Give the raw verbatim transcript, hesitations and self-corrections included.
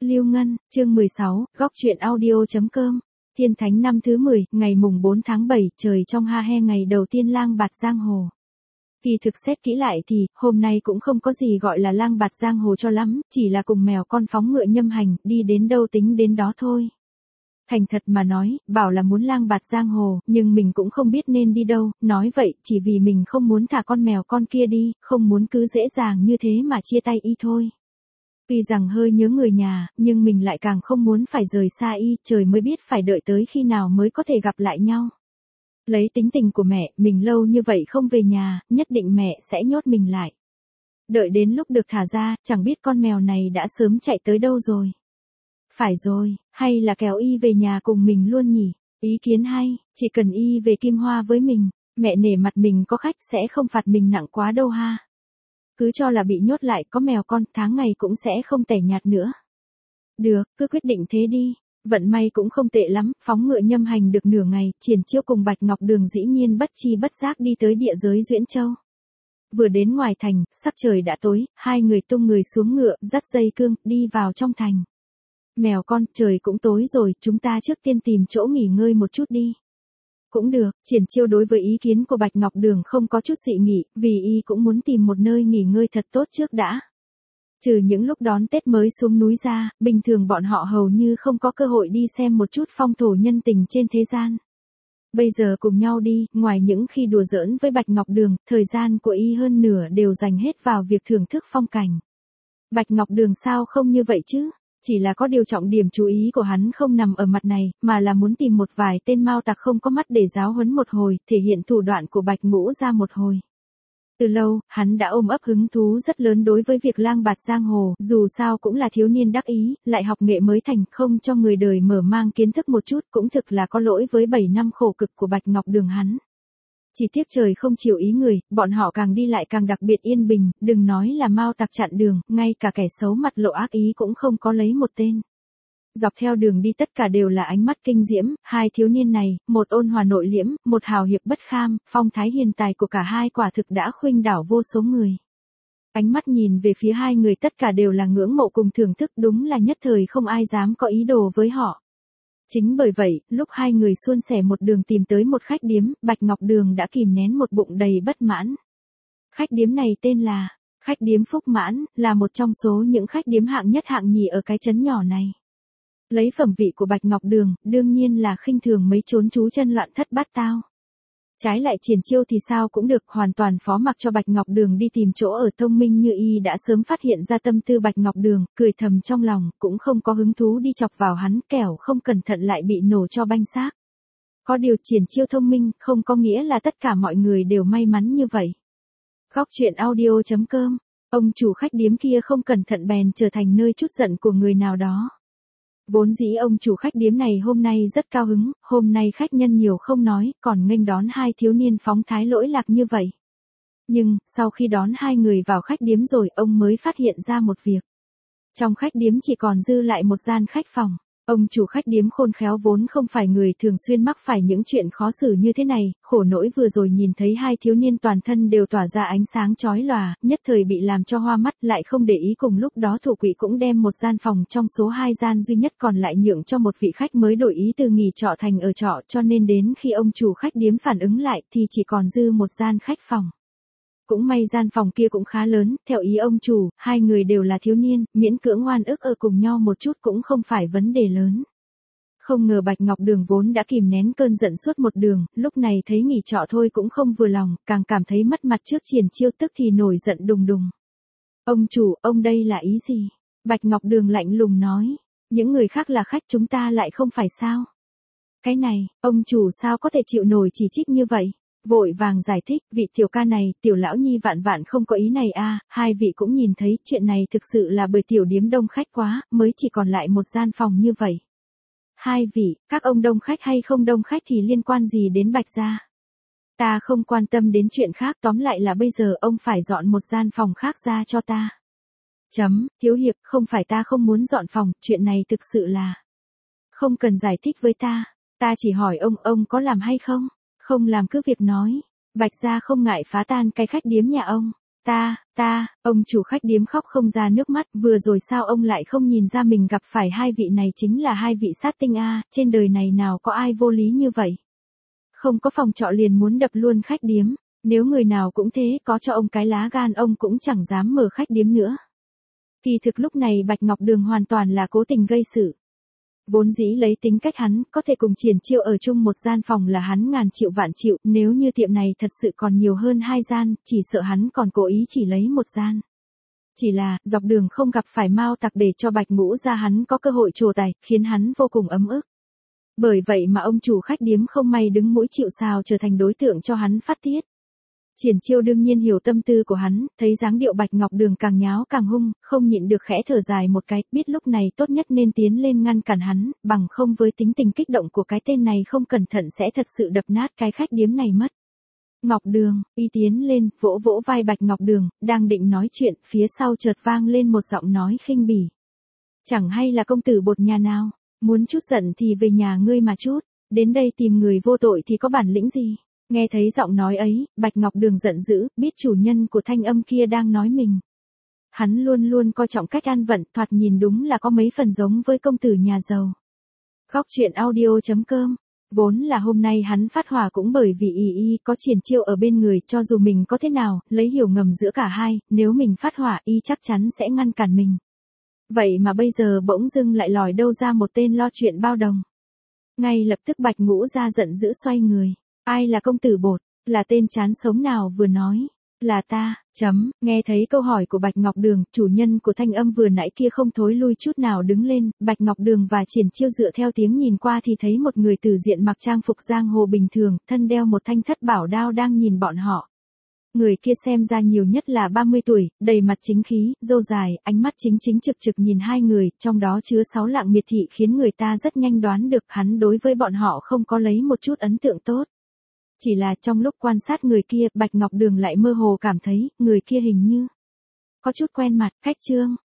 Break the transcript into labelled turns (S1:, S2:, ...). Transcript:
S1: Lưu Ngân, chương mười sáu, góc truyện audio.com. Thiên Thánh năm thứ mười, ngày mùng bốn tháng bảy, trời trong ha he ngày đầu tiên lang bạt giang hồ. Kỳ thực xét kỹ lại thì, hôm nay cũng không có gì gọi là lang bạt giang hồ cho lắm, chỉ là cùng mèo con phóng ngựa nhâm hành, đi đến đâu tính đến đó thôi. Thành thật mà nói, bảo là muốn lang bạt giang hồ, nhưng mình cũng không biết nên đi đâu, nói vậy, chỉ vì mình không muốn thả con mèo con kia đi, không muốn cứ dễ dàng như thế mà chia tay y thôi. Tuy rằng hơi nhớ người nhà, nhưng mình lại càng không muốn phải rời xa y, trời mới biết phải đợi tới khi nào mới có thể gặp lại nhau. Lấy tính tình của mẹ, mình lâu như vậy không về nhà, nhất định mẹ sẽ nhốt mình lại. Đợi đến lúc được thả ra, chẳng biết con mèo này đã sớm chạy tới đâu rồi. Phải rồi, hay là kéo y về nhà cùng mình luôn nhỉ? Ý kiến hay, chỉ cần y về Kim Hoa với mình, mẹ nể mặt mình có khách sẽ không phạt mình nặng quá đâu ha. Cứ cho là bị nhốt lại có mèo con, tháng ngày cũng sẽ không tẻ nhạt nữa. Được, cứ quyết định thế đi. Vận may cũng không tệ lắm, phóng ngựa nhâm hành được nửa ngày, Triển Chiêu cùng Bạch Ngọc Đường dĩ nhiên bất chi bất giác đi tới địa giới Duyễn Châu. Vừa đến ngoài thành, sắc trời đã tối, hai người tung người xuống ngựa, dắt dây cương, đi vào trong thành. Mèo con, trời cũng tối rồi, chúng ta trước tiên tìm chỗ nghỉ ngơi một chút đi. Cũng được, Triển Chiêu đối với ý kiến của Bạch Ngọc Đường không có chút dị nghị, vì y cũng muốn tìm một nơi nghỉ ngơi thật tốt trước đã. Trừ những lúc đón Tết mới xuống núi ra, bình thường bọn họ hầu như không có cơ hội đi xem một chút phong thổ nhân tình trên thế gian. Bây giờ cùng nhau đi, ngoài những khi đùa giỡn với Bạch Ngọc Đường, thời gian của y hơn nửa đều dành hết vào việc thưởng thức phong cảnh. Bạch Ngọc Đường sao không như vậy chứ? Chỉ là có điều trọng điểm chú ý của hắn không nằm ở mặt này, mà là muốn tìm một vài tên mao tặc không có mắt để giáo huấn một hồi, thể hiện thủ đoạn của Bạch Ngũ ra một hồi. Từ lâu, hắn đã ôm ấp hứng thú rất lớn đối với việc lang bạt giang hồ, dù sao cũng là thiếu niên đắc ý, lại học nghệ mới thành, không cho người đời mở mang kiến thức một chút cũng thực là có lỗi với bảy năm khổ cực của Bạch Ngọc Đường hắn. Chỉ tiếc trời không chiều ý người, bọn họ càng đi lại càng đặc biệt yên bình, đừng nói là mao tặc chặn đường, ngay cả kẻ xấu mặt lộ ác ý cũng không có lấy một tên. Dọc theo đường đi tất cả đều là ánh mắt kinh diễm, hai thiếu niên này, một ôn hòa nội liễm, một hào hiệp bất kham, phong thái hiền tài của cả hai quả thực đã khuynh đảo vô số người. Ánh mắt nhìn về phía hai người tất cả đều là ngưỡng mộ cùng thưởng thức, đúng là nhất thời không ai dám có ý đồ với họ. Chính bởi vậy, lúc hai người suôn sẻ một đường tìm tới một khách điếm, Bạch Ngọc Đường đã kìm nén một bụng đầy bất mãn. Khách điếm này tên là Khách điếm Phúc Mãn, là một trong số những khách điếm hạng nhất hạng nhì ở cái trấn nhỏ này. Lấy phẩm vị của Bạch Ngọc Đường, đương nhiên là khinh thường mấy chốn chú chân loạn thất bát tao. Trái lại Triển Chiêu thì sao cũng được, hoàn toàn phó mặc cho Bạch Ngọc Đường đi tìm chỗ ở, thông minh như y đã sớm phát hiện ra tâm tư Bạch Ngọc Đường, cười thầm trong lòng, cũng không có hứng thú đi chọc vào hắn, kẻo không cẩn thận lại bị nổ cho banh xác. Có điều Triển Chiêu thông minh, không có nghĩa là tất cả mọi người đều may mắn như vậy. Góc truyện audio.com, ông chủ khách điếm kia không cẩn thận bèn trở thành nơi trút giận của người nào đó. Vốn dĩ ông chủ khách điếm này hôm nay rất cao hứng, hôm nay khách nhân nhiều không nói, còn nghênh đón hai thiếu niên phóng thái lỗi lạc như vậy. Nhưng, sau khi đón hai người vào khách điếm rồi, ông mới phát hiện ra một việc. Trong khách điếm chỉ còn dư lại một gian khách phòng. Ông chủ khách điếm khôn khéo vốn không phải người thường xuyên mắc phải những chuyện khó xử như thế này, khổ nỗi vừa rồi nhìn thấy hai thiếu niên toàn thân đều tỏa ra ánh sáng chói lòa, nhất thời bị làm cho hoa mắt, lại không để ý cùng lúc đó thủ quỹ cũng đem một gian phòng trong số hai gian duy nhất còn lại nhượng cho một vị khách mới đổi ý từ nghỉ trọ thành ở trọ, cho nên đến khi ông chủ khách điếm phản ứng lại thì chỉ còn dư một gian khách phòng. Cũng may gian phòng kia cũng khá lớn, theo ý ông chủ, hai người đều là thiếu niên, miễn cưỡng ngoan ức ở cùng nhau một chút cũng không phải vấn đề lớn. Không ngờ Bạch Ngọc Đường vốn đã kìm nén cơn giận suốt một đường, lúc này thấy nghỉ trọ thôi cũng không vừa lòng, càng cảm thấy mất mặt trước Triển Chiêu tức thì nổi giận đùng đùng. Ông chủ, ông đây là ý gì? Bạch Ngọc Đường lạnh lùng nói, những người khác là khách chúng ta lại không phải sao? Cái này, ông chủ sao có thể chịu nổi chỉ trích như vậy? Vội vàng giải thích, vị tiểu ca này, tiểu lão nhi vạn vạn không có ý này a, hai vị cũng nhìn thấy, chuyện này thực sự là bởi tiểu điếm đông khách quá, mới chỉ còn lại một gian phòng như vậy. Hai vị, các ông đông khách hay không đông khách thì liên quan gì đến Bạch gia? Ta không quan tâm đến chuyện khác, tóm lại là bây giờ ông phải dọn một gian phòng khác ra cho ta. Chấm, thiếu hiệp, không phải ta không muốn dọn phòng, chuyện này thực sự là... Không cần giải thích với ta, ta chỉ hỏi ông, ông có làm hay không? Không làm cứ việc nói, Bạch gia không ngại phá tan cái khách điếm nhà ông. Ta, ta, ông chủ khách điếm khóc không ra nước mắt, vừa rồi sao ông lại không nhìn ra mình gặp phải hai vị này chính là hai vị sát tinh a, trên đời này nào có ai vô lý như vậy. Không có phòng trọ liền muốn đập luôn khách điếm, nếu người nào cũng thế, có cho ông cái lá gan ông cũng chẳng dám mở khách điếm nữa. Kỳ thực lúc này Bạch Ngọc Đường hoàn toàn là cố tình gây sự. Vốn dĩ lấy tính cách hắn, có thể cùng Triển Chiêu ở chung một gian phòng là hắn ngàn triệu vạn triệu, nếu như tiệm này thật sự còn nhiều hơn hai gian, chỉ sợ hắn còn cố ý chỉ lấy một gian. Chỉ là, dọc đường không gặp phải Mao Tặc để cho Bạch Ngũ ra hắn có cơ hội trổ tài, khiến hắn vô cùng ấm ức. Bởi vậy mà ông chủ khách điếm không may đứng mũi chịu sào trở thành đối tượng cho hắn phát tiết. Triển Chiêu đương nhiên hiểu tâm tư của hắn, thấy dáng điệu Bạch Ngọc Đường càng nháo càng hung, không nhịn được khẽ thở dài một cái, biết lúc này tốt nhất nên tiến lên ngăn cản hắn, bằng không với tính tình kích động của cái tên này không cẩn thận sẽ thật sự đập nát cái khách điếm này mất. Ngọc Đường, y tiến lên, vỗ vỗ vai Bạch Ngọc Đường, đang định nói chuyện, phía sau chợt vang lên một giọng nói khinh bỉ. Chẳng hay là công tử bột nhà nào, muốn chút giận thì về nhà ngươi mà chút, đến đây tìm người vô tội thì có bản lĩnh gì. Nghe thấy giọng nói ấy, Bạch Ngọc Đường giận dữ, biết chủ nhân của thanh âm kia đang nói mình. Hắn luôn luôn coi trọng cách ăn vận, thoạt nhìn đúng là có mấy phần giống với công tử nhà giàu. Góc truyện audio chấm com. Vốn là hôm nay hắn phát hỏa cũng bởi vì y y có Triển Chiêu ở bên người, cho dù mình có thế nào, lấy hiểu ngầm giữa cả hai, nếu mình phát hỏa y chắc chắn sẽ ngăn cản mình. Vậy mà bây giờ bỗng dưng lại lòi đâu ra một tên lo chuyện bao đồng. Ngay lập tức Bạch Ngũ ra giận dữ xoay người. Ai là công tử bột, là tên chán sống nào vừa nói, là ta, chấm, nghe thấy câu hỏi của Bạch Ngọc Đường, chủ nhân của thanh âm vừa nãy kia không thối lui chút nào đứng lên, Bạch Ngọc Đường và Triển Chiêu dựa theo tiếng nhìn qua thì thấy một người từ diện mặc trang phục giang hồ bình thường, thân đeo một thanh thất bảo đao đang nhìn bọn họ. Người kia xem ra nhiều nhất là ba mươi tuổi, đầy mặt chính khí, râu dài, ánh mắt chính chính trực trực nhìn hai người, trong đó chứa sáu lạng miệt thị khiến người ta rất nhanh đoán được hắn đối với bọn họ không có lấy một chút ấn tượng tốt. Chỉ là trong lúc quan sát người kia, Bạch Ngọc Đường lại mơ hồ cảm thấy, người kia hình như có chút quen mặt, Khách Trương,